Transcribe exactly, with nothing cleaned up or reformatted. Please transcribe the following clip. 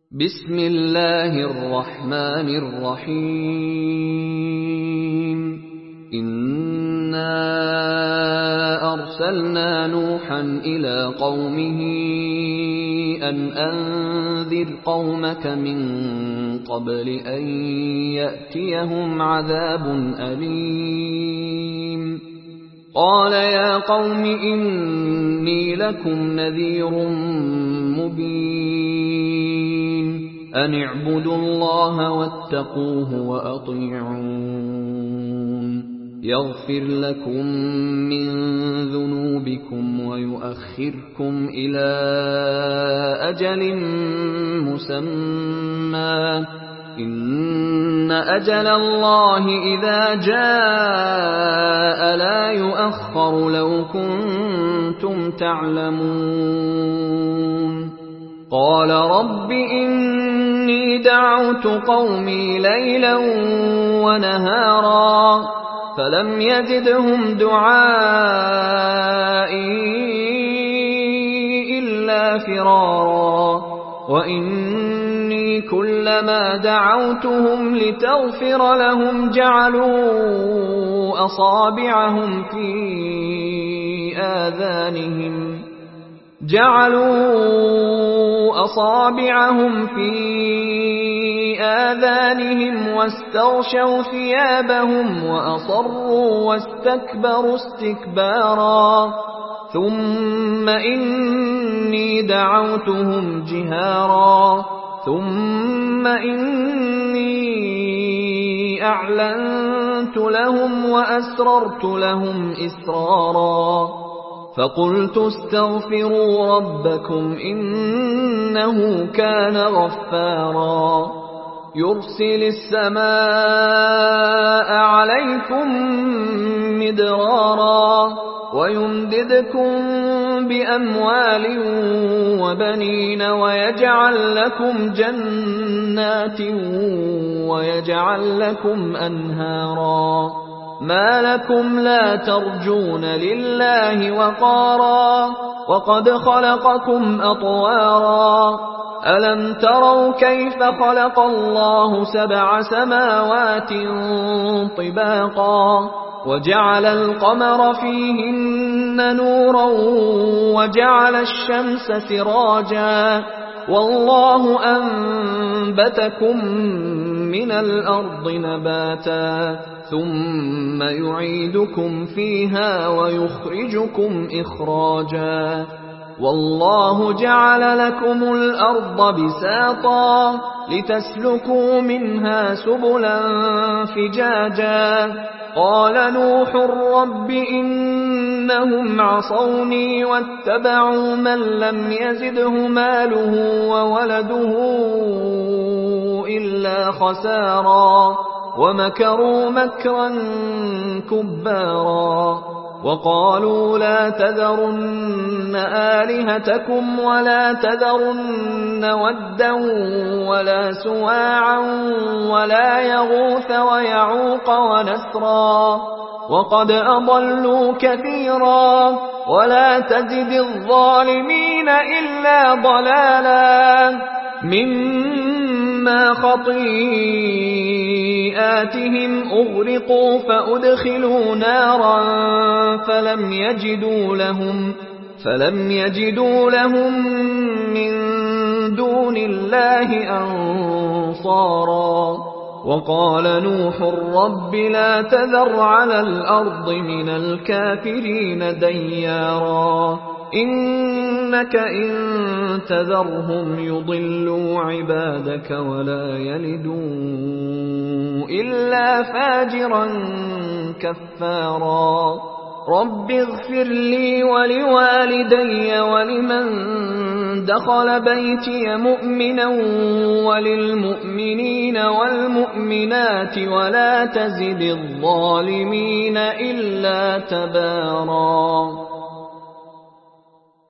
بسم الله الرحمن الرحيم إنا أرسلنا نوحا إلى قومه أن أنذر قومك من قبل أن يأتيهم عذاب أليم قال يا قوم إني لكم نذير مبين أن اعبدوا الله واتقوه وأطيعون يغفر لكم من ذنوبكم ويؤخركم إلى أجل مسمى إن أجل الله إذا جاء لا يؤخر لو كنتم تعلمون قال رب إني دعوت قومي ليلا ونهارا فلم يزدهم دعائي إلا فرارا وإني كلما دعوتهم لتغفر لهم جعلوا أصابعهم في آذانهم جعلوا أصابعهم في آذانهم واستغشوا ثيابهم وأصروا واستكبروا استكبارا ثم إني دعوتهم جهارا ثم إني أعلنت لهم وأسررت لهم إسرارا فقلت استغفروا ربكم إنه كان غفارا يرسل السماء عليكم مدرارا ويمددكم بأموال وبنين ويجعل لكم جنات ويجعل لكم أنهارا ما لكم لا ترجون لله وقارا وقد خلقكم أطوارا ألم تروا كيف خلق الله سبع سماوات طباقا وجعل القمر فيهن نورا وجعل الشمس سراجا والله أنبتكم من الأرض نباتا ثم يعيدكم فيها ويخرجكم إخراجا والله جعل لكم الأرض بساطا لتسلكوا منها سبلا فجاجا قال نوح رب إنهم عصوني واتبعوا من لم يزده ماله وولده إلا خسارا ومكروا مكرا كبارا وقالوا لا تذرن آلهتكم ولا تذرن ودا ولا سواعا ولا يغوث ويعوق ونسرا وقد أضلوا كثيرا ولا تزد الظالمين إلا ضلالا مما خطيئاتهم أغرقوا فأدخلوا نارا فلم يجدوا لهم فلم يجدوا لهم من دون الله أنصارا وقال نوح رب لا تذر على الأرض من الكافرين ديارا إنك إن تذرهم يضلوا عبادك ولا يلدوا إلا فاجرا كفارا رب اغفر لي ولوالدي ولمن دخل بيتي مؤمنا وللمؤمنين والمؤمنات ولا تزد الظالمين إلا تبارا.